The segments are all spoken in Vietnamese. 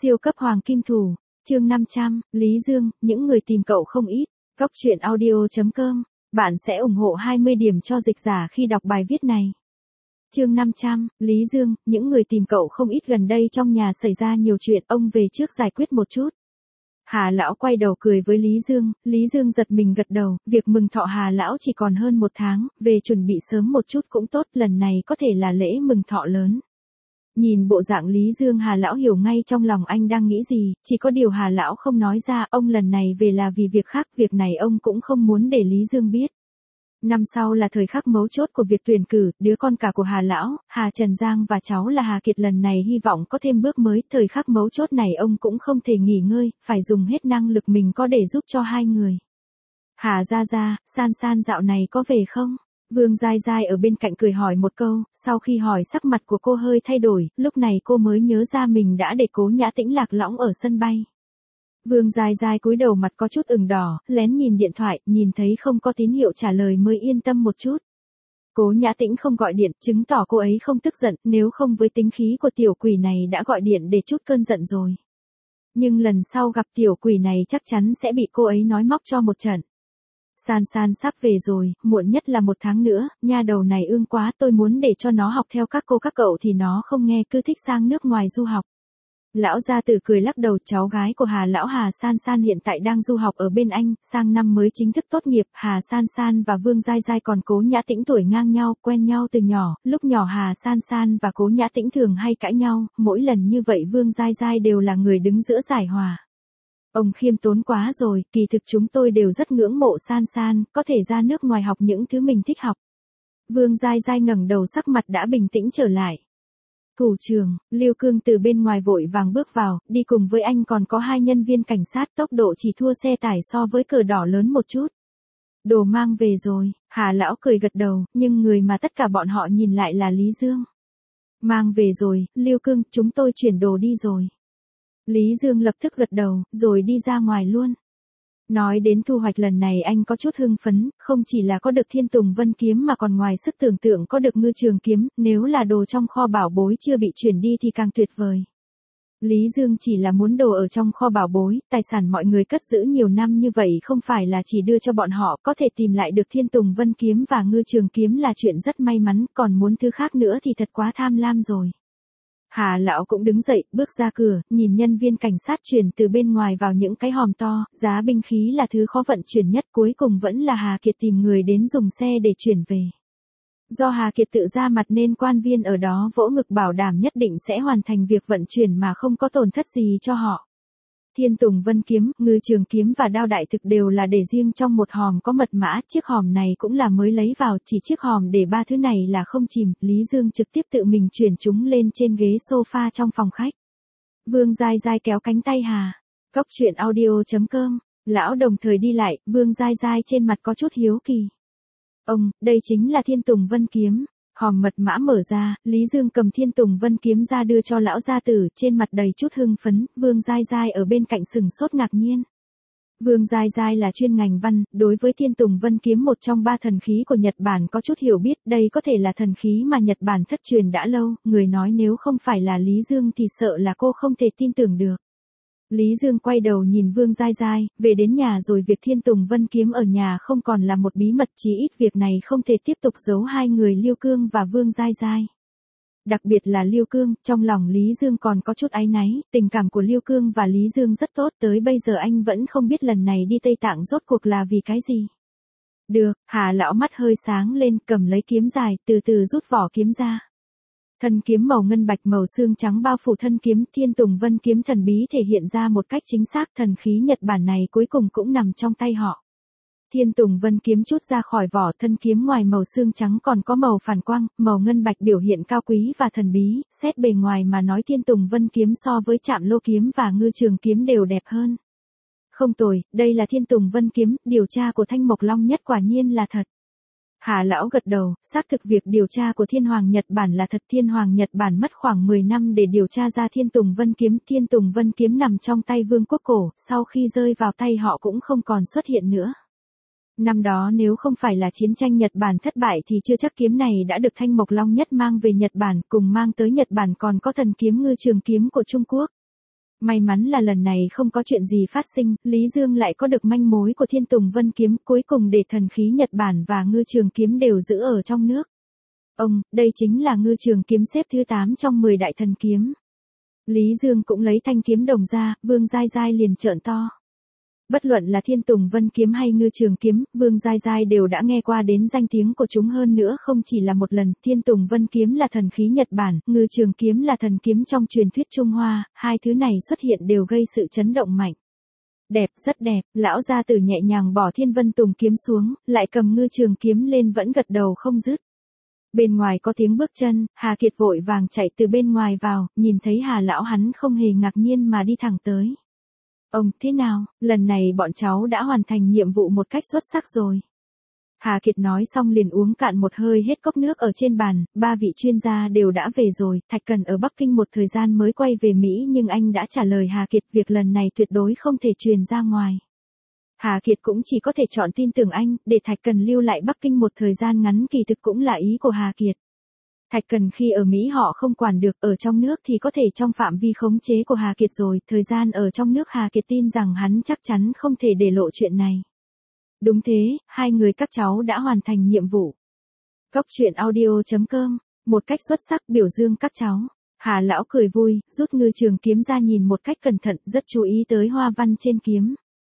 Siêu cấp hoàng kim thủ, chương 500, Lý Dương, những người tìm cậu không ít. Góc truyện audio.com, bạn sẽ ủng hộ 20 điểm cho dịch giả khi đọc bài viết này. Chương 500, Lý Dương, những người tìm cậu không ít. Gần đây trong nhà xảy ra nhiều chuyện, ông về trước giải quyết một chút. Hà lão quay đầu cười với Lý Dương giật mình gật đầu, việc mừng thọ Hà lão chỉ còn hơn 1 tháng, về chuẩn bị sớm một chút cũng tốt, lần này có thể là lễ mừng thọ lớn. Nhìn bộ dạng Lý Dương, Hà lão hiểu ngay trong lòng anh đang nghĩ gì, chỉ có điều Hà lão không nói ra, ông lần này về là vì việc khác, việc này ông cũng không muốn để Lý Dương biết. Năm sau là thời khắc mấu chốt của việc tuyển cử, đứa con cả của Hà lão, Hà Trần Giang và cháu là Hà Kiệt lần này hy vọng có thêm bước mới, thời khắc mấu chốt này ông cũng không thể nghỉ ngơi, phải dùng hết năng lực mình có để giúp cho hai người. Hà gia gia, San San dạo này có về không? Vương Giai Giai ở bên cạnh cười hỏi một câu, sau khi hỏi sắc mặt của cô hơi thay đổi, lúc này cô mới nhớ ra mình đã để Cố Nhã Tĩnh lạc lõng ở sân bay. Vương Giai Giai cúi đầu mặt có chút ửng đỏ, lén nhìn điện thoại, nhìn thấy không có tín hiệu trả lời mới yên tâm một chút. Cố Nhã Tĩnh không gọi điện, chứng tỏ cô ấy không tức giận, nếu không với tính khí của tiểu quỷ này đã gọi điện để trút cơn giận rồi. Nhưng lần sau gặp tiểu quỷ này chắc chắn sẽ bị cô ấy nói móc cho một trận. San San sắp về rồi, muộn nhất là 1 tháng nữa, nha đầu này ương quá, tôi muốn để cho nó học theo các cô các cậu thì nó không nghe, cứ thích sang nước ngoài du học. Lão gia tử cười lắc đầu, cháu gái của Hà lão Hà San San hiện tại đang du học ở bên Anh, sang năm mới chính thức tốt nghiệp. Hà San San và Vương Giai Giai còn Cố Nhã Tĩnh tuổi ngang nhau, quen nhau từ nhỏ, lúc nhỏ Hà San San và Cố Nhã Tĩnh thường hay cãi nhau, mỗi lần như vậy Vương Giai Giai đều là người đứng giữa giải hòa. Ông khiêm tốn quá rồi, kỳ thực chúng tôi đều rất ngưỡng mộ San San, có thể ra nước ngoài học những thứ mình thích học. Vương Giai Giai ngẩng đầu, sắc mặt đã bình tĩnh trở lại. Thủ trưởng, Lưu Cương từ bên ngoài vội vàng bước vào, đi cùng với anh còn có 2 nhân viên cảnh sát, tốc độ chỉ thua xe tải so với cờ đỏ lớn một chút. Đồ mang về rồi, Hà lão cười gật đầu, nhưng người mà tất cả bọn họ nhìn lại là Lý Dương. Mang về rồi, Lưu Cương, chúng tôi chuyển đồ đi rồi. Lý Dương lập tức gật đầu, rồi đi ra ngoài luôn. Nói đến thu hoạch lần này anh có chút hưng phấn, không chỉ là có được Thiên Tùng Vân Kiếm mà còn ngoài sức tưởng tượng có được Ngư Trường Kiếm, nếu là đồ trong kho bảo bối chưa bị chuyển đi thì càng tuyệt vời. Lý Dương chỉ là muốn đồ ở trong kho bảo bối, tài sản mọi người cất giữ nhiều năm như vậy không phải là chỉ đưa cho bọn họ, có thể tìm lại được Thiên Tùng Vân Kiếm và Ngư Trường Kiếm là chuyện rất may mắn, còn muốn thứ khác nữa thì thật quá tham lam rồi. Hà lão cũng đứng dậy, bước ra cửa, nhìn nhân viên cảnh sát chuyển từ bên ngoài vào những cái hòm to, giá binh khí là thứ khó vận chuyển nhất, cuối cùng vẫn là Hà Kiệt tìm người đến dùng xe để chuyển về. Do Hà Kiệt tự ra mặt nên quan viên ở đó vỗ ngực bảo đảm nhất định sẽ hoàn thành việc vận chuyển mà không có tổn thất gì cho họ. Thiên Tùng Vân Kiếm, Ngư Trường Kiếm và đao đại thực đều là để riêng trong một hòm có mật mã, chiếc hòm này cũng là mới lấy vào, chỉ chiếc hòm để 3 thứ này là không chìm, Lý Dương trực tiếp tự mình chuyển chúng lên trên ghế sofa trong phòng khách. Vương Giai Giai kéo cánh tay Hà. Góc truyện audio.com, lão đồng thời đi lại, Vương Giai Giai trên mặt có chút hiếu kỳ. Ông, đây chính là Thiên Tùng Vân Kiếm. Hòm mật mã mở ra, Lý Dương cầm Thiên Tùng Vân Kiếm ra đưa cho lão gia tử, trên mặt đầy chút hưng phấn, Vương Giai Giai ở bên cạnh sừng sốt ngạc nhiên. Vương Giai Giai là chuyên ngành văn, đối với Thiên Tùng Vân Kiếm một trong 3 thần khí của Nhật Bản có chút hiểu biết, đây có thể là thần khí mà Nhật Bản thất truyền đã lâu, người nói nếu không phải là Lý Dương thì sợ là cô không thể tin tưởng được. Lý Dương quay đầu nhìn Vương Giai Giai, về đến nhà rồi việc Thiên Tùng Vân Kiếm ở nhà không còn là một bí mật, chí ít việc này không thể tiếp tục giấu hai người Lưu Cương và Vương Giai Giai. Đặc biệt là Lưu Cương, trong lòng Lý Dương còn có chút áy náy, tình cảm của Lưu Cương và Lý Dương rất tốt, tới bây giờ anh vẫn không biết lần này đi Tây Tạng rốt cuộc là vì cái gì. Được, Hà lão mắt hơi sáng lên, cầm lấy kiếm dài, từ từ rút vỏ kiếm ra. Thân kiếm màu ngân bạch màu xương trắng bao phủ thân kiếm, Thiên Tùng Vân Kiếm thần bí thể hiện ra một cách chính xác, thần khí Nhật Bản này cuối cùng cũng nằm trong tay họ. Thiên Tùng Vân Kiếm chút ra khỏi vỏ, thân kiếm ngoài màu xương trắng còn có màu phản quang, màu ngân bạch biểu hiện cao quý và thần bí, xét bề ngoài mà nói Thiên Tùng Vân Kiếm so với Trạm Lô Kiếm và Ngư Trường Kiếm đều đẹp hơn. Không tồi, đây là Thiên Tùng Vân Kiếm, điều tra của Thanh Mộc Long Nhất quả nhiên là thật. Hà lão gật đầu, xác thực việc điều tra của Thiên Hoàng Nhật Bản là thật. Thiên Hoàng Nhật Bản mất khoảng 10 năm để điều tra ra Thiên Tùng Vân Kiếm. Thiên Tùng Vân Kiếm nằm trong tay Vương quốc cổ, sau khi rơi vào tay họ cũng không còn xuất hiện nữa. Năm đó nếu không phải là chiến tranh Nhật Bản thất bại thì chưa chắc kiếm này đã được Thanh Mộc Long Nhất mang về Nhật Bản, cùng mang tới Nhật Bản còn có thần kiếm Ngư Trường Kiếm của Trung Quốc. May mắn là lần này không có chuyện gì phát sinh, Lý Dương lại có được manh mối của Thiên Tùng Vân Kiếm, cuối cùng để thần khí Nhật Bản và ngư trường kiếm đều giữ ở trong nước. Đây chính là ngư trường kiếm xếp thứ 8 trong 10 đại thần kiếm. Lý Dương cũng lấy thanh kiếm đồng ra, Vương Giai Giai liền trợn to. Bất luận là Thiên Tùng Vân Kiếm hay ngư trường kiếm, Vương Giai Giai đều đã nghe qua đến danh tiếng của chúng hơn nữa không chỉ là một lần. Thiên Tùng Vân Kiếm là thần khí Nhật Bản, ngư trường kiếm là thần kiếm trong truyền thuyết Trung Hoa, hai thứ này xuất hiện đều gây sự chấn động mạnh. Đẹp, rất đẹp, lão gia tử nhẹ nhàng bỏ Thiên Vân Tùng kiếm xuống, lại cầm ngư trường kiếm lên vẫn gật đầu không dứt. Bên ngoài có tiếng bước chân, Hà Kiệt vội vàng chạy từ bên ngoài vào, nhìn thấy Hà lão hắn không hề ngạc nhiên mà đi thẳng tới. Thế nào, lần này bọn cháu đã hoàn thành nhiệm vụ một cách xuất sắc rồi. Hà Kiệt nói xong liền uống cạn một hơi hết cốc nước ở trên bàn, 3 vị chuyên gia đều đã về rồi, Thạch Cần ở Bắc Kinh một thời gian mới quay về Mỹ nhưng anh đã trả lời Hà Kiệt việc lần này tuyệt đối không thể truyền ra ngoài. Hà Kiệt cũng chỉ có thể chọn tin tưởng anh, để Thạch Cần lưu lại Bắc Kinh một thời gian ngắn kỳ thực cũng là ý của Hà Kiệt. Thạch Cần khi ở Mỹ họ không quản được, ở trong nước thì có thể trong phạm vi khống chế của Hà Kiệt rồi, thời gian ở trong nước Hà Kiệt tin rằng hắn chắc chắn không thể để lộ chuyện này. Đúng thế, hai người các cháu đã hoàn thành nhiệm vụ. Cốc truyện audio.com, một cách xuất sắc biểu dương các cháu. Hà lão cười vui, rút ngư trường kiếm ra nhìn một cách cẩn thận, rất chú ý tới hoa văn trên kiếm.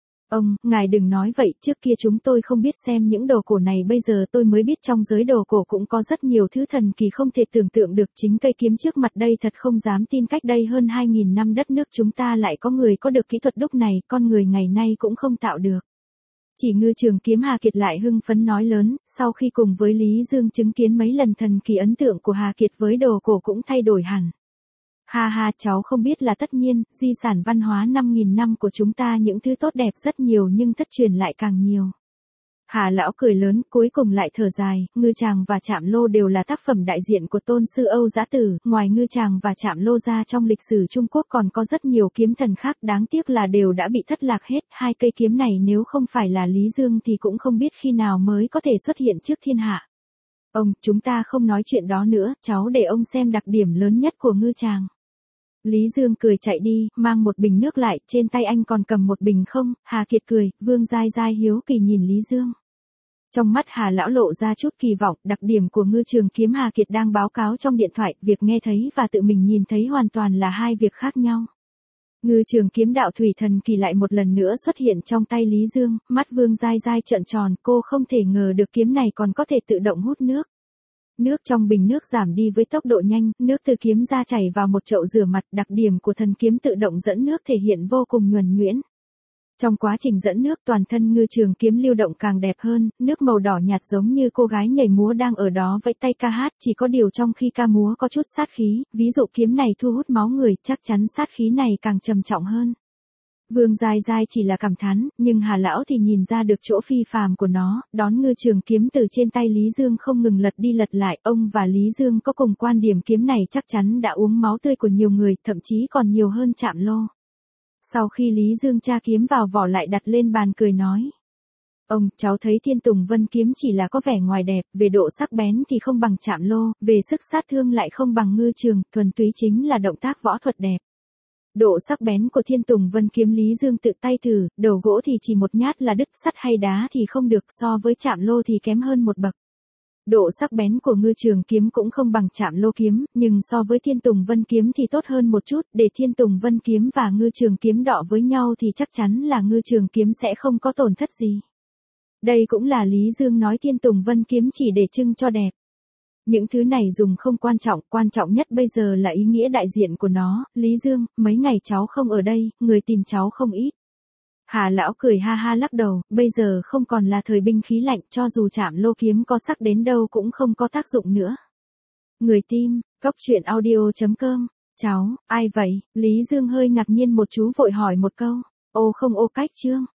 Ngài đừng nói vậy, trước kia chúng tôi không biết xem những đồ cổ này, bây giờ tôi mới biết trong giới đồ cổ cũng có rất nhiều thứ thần kỳ không thể tưởng tượng được. Chính cây kiếm trước mặt đây thật không dám tin, cách đây hơn 2.000 năm đất nước chúng ta lại có người có được kỹ thuật đúc này, con người ngày nay cũng không tạo được. Chỉ ngư trường kiếm, Hà Kiệt lại hưng phấn nói lớn, sau khi cùng với Lý Dương chứng kiến mấy lần thần kỳ, ấn tượng của Hà Kiệt với đồ cổ cũng thay đổi hẳn. Ha ha, cháu không biết là tất nhiên, di sản văn hóa 5.000 năm của chúng ta những thứ tốt đẹp rất nhiều nhưng thất truyền lại càng nhiều. Hà lão cười lớn, cuối cùng lại thở dài, ngư tràng và chạm lô đều là tác phẩm đại diện của tôn sư Âu Dã Tử, ngoài ngư tràng và chạm lô ra trong lịch sử Trung Quốc còn có rất nhiều kiếm thần khác, đáng tiếc là đều đã bị thất lạc hết, hai cây kiếm này nếu không phải là Lý Dương thì cũng không biết khi nào mới có thể xuất hiện trước thiên hạ. Chúng ta không nói chuyện đó nữa, cháu để ông xem đặc điểm lớn nhất của ngư tràng. Lý Dương cười chạy đi, mang một bình nước lại, trên tay anh còn cầm một bình không? Hà Kiệt cười, Vương Giai Giai hiếu kỳ nhìn Lý Dương. Trong mắt Hà lão lộ ra chút kỳ vọng, đặc điểm của ngư trường kiếm Hà Kiệt đang báo cáo trong điện thoại, việc nghe thấy và tự mình nhìn thấy hoàn toàn là hai việc khác nhau. Ngư trường kiếm đạo thủy thần kỳ lại một lần nữa xuất hiện trong tay Lý Dương, mắt Vương Giai Giai trợn tròn, cô không thể ngờ được kiếm này còn có thể tự động hút nước. Nước trong bình nước giảm đi với tốc độ nhanh, nước từ kiếm ra chảy vào một chậu rửa mặt, đặc điểm của thần kiếm tự động dẫn nước thể hiện vô cùng nhuần nhuyễn. Trong quá trình dẫn nước, toàn thân ngư trường kiếm lưu động càng đẹp hơn, nước màu đỏ nhạt giống như cô gái nhảy múa đang ở đó vẫy tay ca hát, chỉ có điều trong khi ca múa có chút sát khí, ví dụ kiếm này thu hút máu người, chắc chắn sát khí này càng trầm trọng hơn. Vương Giai Giai chỉ là cảm thán, nhưng Hà lão thì nhìn ra được chỗ phi phàm của nó, đón ngư trường kiếm từ trên tay Lý Dương không ngừng lật đi lật lại, ông và Lý Dương có cùng quan điểm kiếm này chắc chắn đã uống máu tươi của nhiều người, thậm chí còn nhiều hơn chạm lô. Sau khi Lý Dương tra kiếm vào vỏ lại đặt lên bàn cười nói. Cháu thấy Thiên Tùng Vân kiếm chỉ là có vẻ ngoài đẹp, về độ sắc bén thì không bằng chạm lô, về sức sát thương lại không bằng ngư trường, thuần túy chính là động tác võ thuật đẹp. Độ sắc bén của Thiên Tùng Vân kiếm Lý Dương tự tay thử, đầu gỗ thì chỉ một nhát là đứt, sắt hay đá thì không được, so với chạm lô thì kém hơn một bậc. Độ sắc bén của ngư trường kiếm cũng không bằng chạm lô kiếm, nhưng so với Thiên Tùng Vân kiếm thì tốt hơn một chút, để Thiên Tùng Vân kiếm và ngư trường kiếm đọ với nhau thì chắc chắn là ngư trường kiếm sẽ không có tổn thất gì. Đây cũng là Lý Dương nói Thiên Tùng Vân kiếm chỉ để trưng cho đẹp. Những thứ này dùng không quan trọng nhất bây giờ là ý nghĩa đại diện của nó. Lý Dương, mấy ngày cháu không ở đây, người tìm cháu không ít. Hà lão cười ha ha lắc đầu, bây giờ không còn là thời binh khí lạnh, cho dù chạm lô kiếm có sắc đến đâu cũng không có tác dụng nữa. Người tim, cốc truyện audio.com, cháu, ai vậy? Lý Dương hơi ngạc nhiên một chú vội hỏi một câu. Ô không ô cách chương.